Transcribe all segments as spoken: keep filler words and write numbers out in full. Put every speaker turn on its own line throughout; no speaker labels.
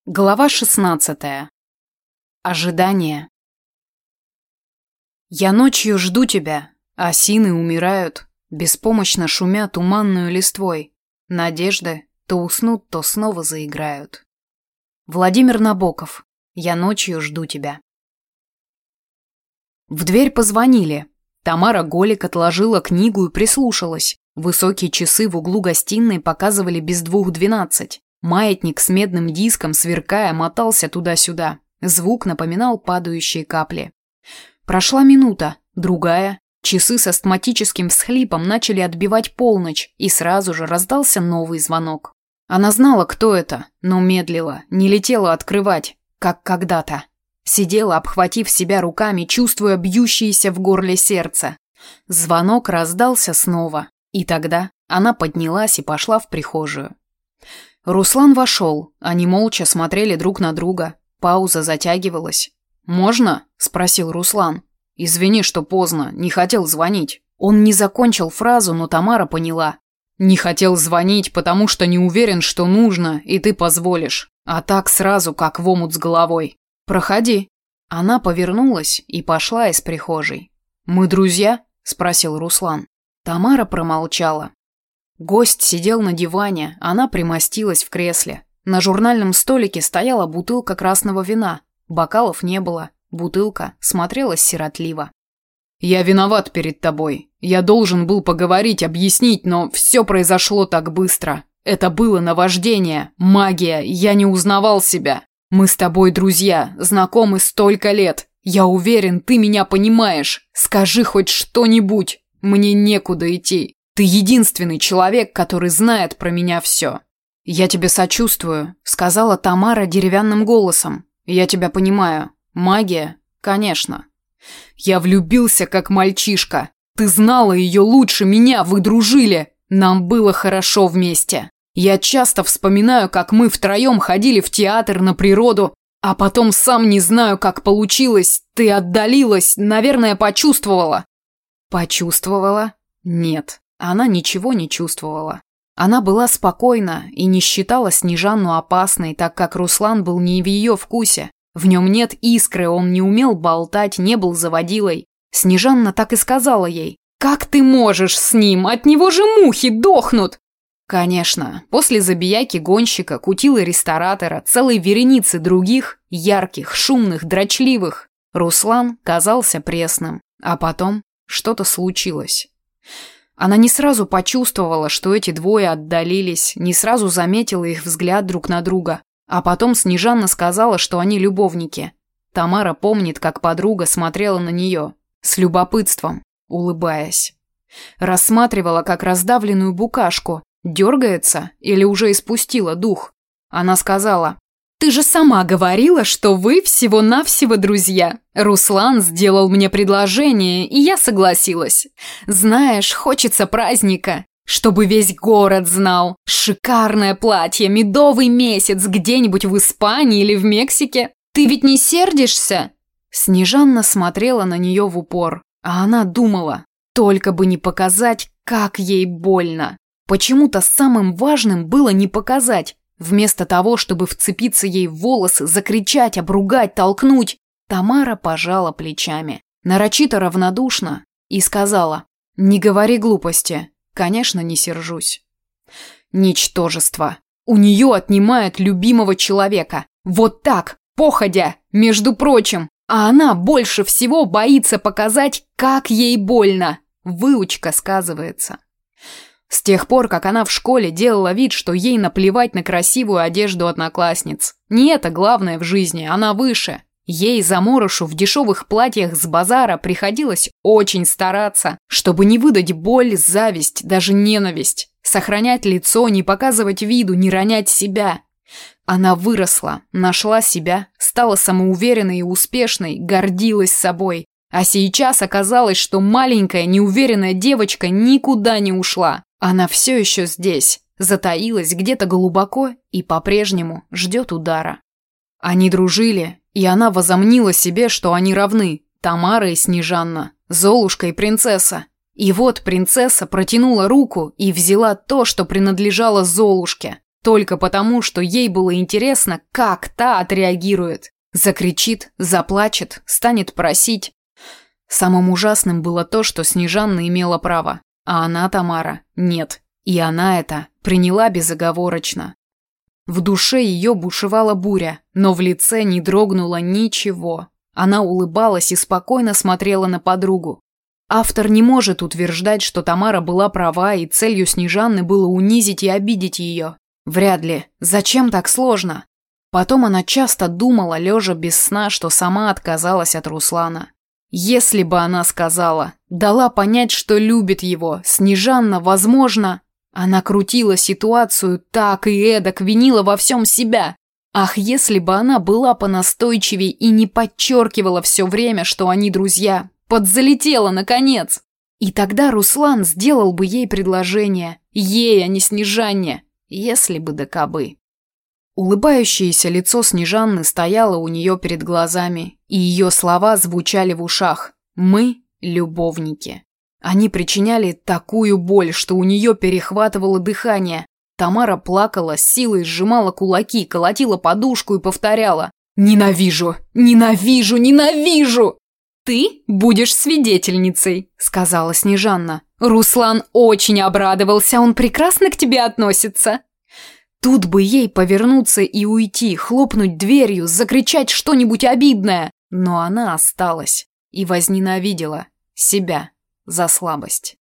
Глава шестнадцатая. Ожидание. Я ночью жду тебя, осины умирают, беспомощно шумя туманную листвой. Надежды то уснут, то снова заиграют. Владимир Набоков. Я ночью жду тебя. В дверь позвонили. Тамара Голик отложила книгу и прислушалась. Высокие часы в углу гостиной показывали без двух двенадцать. Маятник с медным диском, сверкая, мотался туда-сюда. Звук напоминал падающие капли. Прошла минута, другая. Часы с астматическим всхлипом начали отбивать полночь, и сразу же раздался новый звонок. Она знала, кто это, но медлила, не летела открывать, как когда-то. Сидела, обхватив себя руками, чувствуя бьющееся в горле сердце. Звонок раздался снова, и тогда она поднялась и пошла в прихожую. Руслан вошел, они молча смотрели друг на друга. Пауза затягивалась. «Можно?» – спросил Руслан. «Извини, что поздно, не хотел звонить». Он не закончил фразу, но Тамара поняла. «Не хотел звонить, потому что не уверен, что нужно, и ты позволишь. А так сразу, как в омут с головой. Проходи». Она повернулась и пошла из прихожей. «Мы друзья?» – спросил Руслан. Тамара промолчала. Гость сидел на диване, она примостилась в кресле. На журнальном столике стояла бутылка красного вина. Бокалов не было, бутылка смотрелась сиротливо. «Я виноват перед тобой. Я должен был поговорить, объяснить, но все произошло так быстро. Это было наваждение, магия, я не узнавал себя. Мы с тобой друзья, знакомы столько лет. Я уверен, ты меня понимаешь. Скажи хоть что-нибудь. Мне некуда идти. Ты единственный человек, который знает про меня все». «Я тебе сочувствую», — сказала Тамара деревянным голосом. «Я тебя понимаю. Магия? Конечно». «Я влюбился, как мальчишка. Ты знала ее лучше меня, вы дружили. Нам было хорошо вместе. Я часто вспоминаю, как мы втроем ходили в театр, на природу, а потом сам не знаю, как получилось. Ты отдалилась, наверное, почувствовала». «Почувствовала? Нет». Она ничего не чувствовала. Она была спокойна и не считала Снежанну опасной, так как Руслан был не в ее вкусе. В нем нет искры, он не умел болтать, не был заводилой. Снежанна так и сказала ей: «Как ты можешь с ним? От него же мухи дохнут!» Конечно, после забияки гонщика, кутилы-ресторатора, целой вереницы других, ярких, шумных, дрочливых, Руслан казался пресным. А потом что-то случилось. Она не сразу почувствовала, что эти двое отдалились, не сразу заметила их взгляд друг на друга. А потом Снежанна сказала, что они любовники. Тамара помнит, как подруга смотрела на нее, с любопытством, улыбаясь. Рассматривала, как раздавленную букашку, дергается или уже испустила дух. Она сказала: «Ты же сама говорила, что вы всего-навсего друзья. Руслан сделал мне предложение, и я согласилась. Знаешь, хочется праздника, чтобы весь город знал. Шикарное платье, медовый месяц где-нибудь в Испании или в Мексике. Ты ведь не сердишься?» Снежанна смотрела на нее в упор, а она думала, только бы не показать, как ей больно. Почему-то самым важным было не показать. Вместо того, чтобы вцепиться ей в волосы, закричать, обругать, толкнуть, Тамара пожала плечами, нарочито равнодушно, и сказала: «Не говори глупости, конечно, не сержусь». Ничтожество. У нее отнимают любимого человека. Вот так, походя, между прочим. А она больше всего боится показать, как ей больно. Выучка сказывается. С тех пор, как она в школе делала вид, что ей наплевать на красивую одежду одноклассниц. Не это главное в жизни, она выше. Ей, заморышу, в дешевых платьях с базара приходилось очень стараться, чтобы не выдать боль, зависть, даже ненависть. Сохранять лицо, не показывать виду, не ронять себя. Она выросла, нашла себя, стала самоуверенной и успешной, гордилась собой. А сейчас оказалось, что маленькая, неуверенная девочка никуда не ушла. Она все еще здесь, затаилась где-то глубоко и по-прежнему ждет удара. Они дружили, и она возомнила себе, что они равны. Тамара и Снежанна, Золушка и принцесса. И вот принцесса протянула руку и взяла то, что принадлежало Золушке. только потому, что ей было интересно, как та отреагирует. Закричит, заплачет, станет просить. Самым ужасным было то, что Снежанна имела право, а она, Тамара, нет. И она это приняла безоговорочно. В душе ее бушевала буря, но в лице не дрогнуло ничего. Она улыбалась и спокойно смотрела на подругу. Автор не может утверждать, что Тамара была права и целью Снежанны было унизить и обидеть ее. Вряд ли. Зачем так сложно? Потом она часто думала, лежа без сна, что сама отказалась от Руслана. Если бы она сказала, дала понять, что любит его, Снежанна, возможно... Она крутила ситуацию так и эдак, винила во всем себя. Ах, если бы она была понастойчивей и не подчеркивала все время, что они друзья, подзалетела, наконец. И тогда Руслан сделал бы ей предложение, ей, а не Снежанне, если бы да кабы. Улыбающееся лицо Снежанны стояло у нее перед глазами, и ее слова звучали в ушах. «Мы – любовники». Они причиняли такую боль, что у нее перехватывало дыхание. Тамара плакала, с силой сжимала кулаки, колотила подушку и повторяла: «Ненавижу! Ненавижу! Ненавижу!» «Ты будешь свидетельницей», — сказала Снежанна. «Руслан очень обрадовался, он прекрасно к тебе относится». Тут бы ей повернуться и уйти, хлопнуть дверью, закричать что-нибудь обидное. Но она осталась и возненавидела себя за слабость.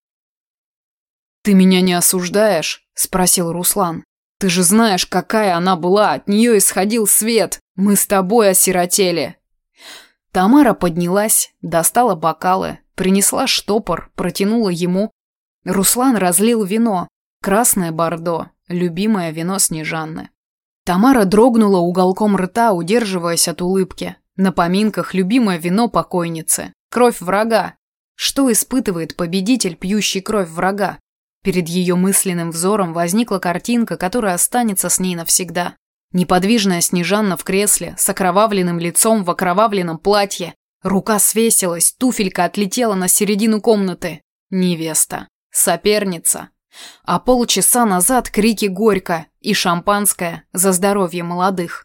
«Ты меня не осуждаешь?» – спросил Руслан. «Ты же знаешь, какая она была, от нее исходил свет. Мы с тобой осиротели». Тамара поднялась, достала бокалы, принесла штопор, протянула ему. Руслан разлил вино, красное бордо, любимое вино Снежанны. Тамара дрогнула уголком рта, удерживаясь от улыбки. На поминках любимое вино покойницы, кровь врага. Что испытывает победитель, пьющий кровь врага? Перед ее мысленным взором возникла картинка, которая останется с ней навсегда. Неподвижная Снежанна в кресле, с окровавленным лицом в окровавленном платье. Рука свесилась, туфелька отлетела на середину комнаты. Невеста. Соперница. А полчаса назад крики горько и шампанское за здоровье молодых.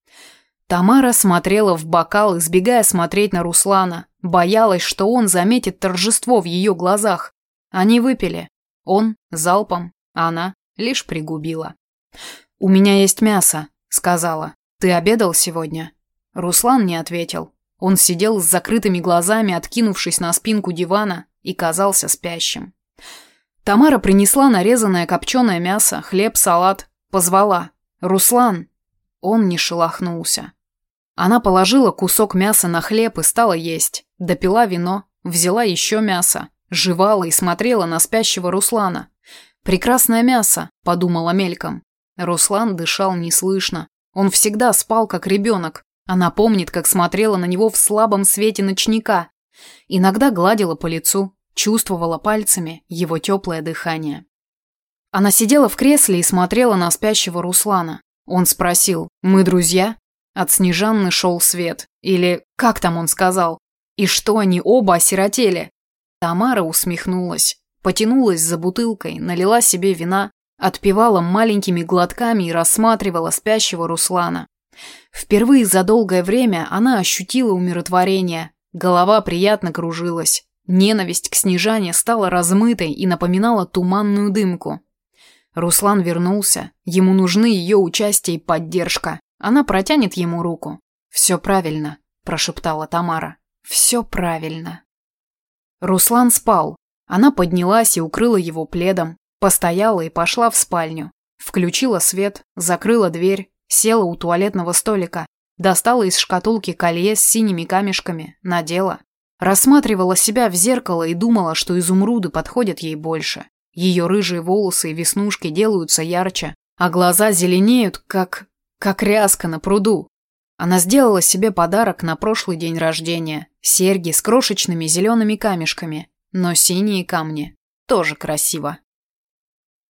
Тамара смотрела в бокал, избегая смотреть на Руслана. Боялась, что он заметит торжество в ее глазах. Они выпили. Он залпом, она лишь пригубила. «У меня есть мясо», — сказала. «Ты обедал сегодня?» Руслан не ответил. Он сидел с закрытыми глазами, откинувшись на спинку дивана, и казался спящим. Тамара принесла нарезанное копченое мясо, хлеб, салат. Позвала. «Руслан!» Он не шелохнулся. Она положила кусок мяса на хлеб и стала есть. Допила вино, взяла еще мясо, жевала и смотрела на спящего Руслана. «Прекрасное мясо», — подумала мельком. Руслан дышал неслышно. Он всегда спал, как ребенок. Она помнит, как смотрела на него в слабом свете ночника. Иногда гладила по лицу, чувствовала пальцами его теплое дыхание. Она сидела в кресле и смотрела на спящего Руслана. Он спросил: «Мы друзья?» От Снежанны шел свет. Или как там он сказал? И что они оба осиротели? Тамара усмехнулась, потянулась за бутылкой, налила себе вина, отпивала маленькими глотками и рассматривала спящего Руслана. Впервые за долгое время она ощутила умиротворение. Голова приятно кружилась. Ненависть к Снежане стала размытой и напоминала туманную дымку. Руслан вернулся. Ему нужны ее участие и поддержка. Она протянет ему руку. «Все правильно», – прошептала Тамара. «Все правильно». Руслан спал. Она поднялась и укрыла его пледом, постояла и пошла в спальню. Включила свет, закрыла дверь, села у туалетного столика, достала из шкатулки колье с синими камешками, надела. Рассматривала себя в зеркало и думала, что изумруды подходят ей больше. Ее рыжие волосы и веснушки делаются ярче, а глаза зеленеют, как... как ряска на пруду. Она сделала себе подарок на прошлый день рождения. Серьги с крошечными зелеными камешками. Но синие камни тоже красиво.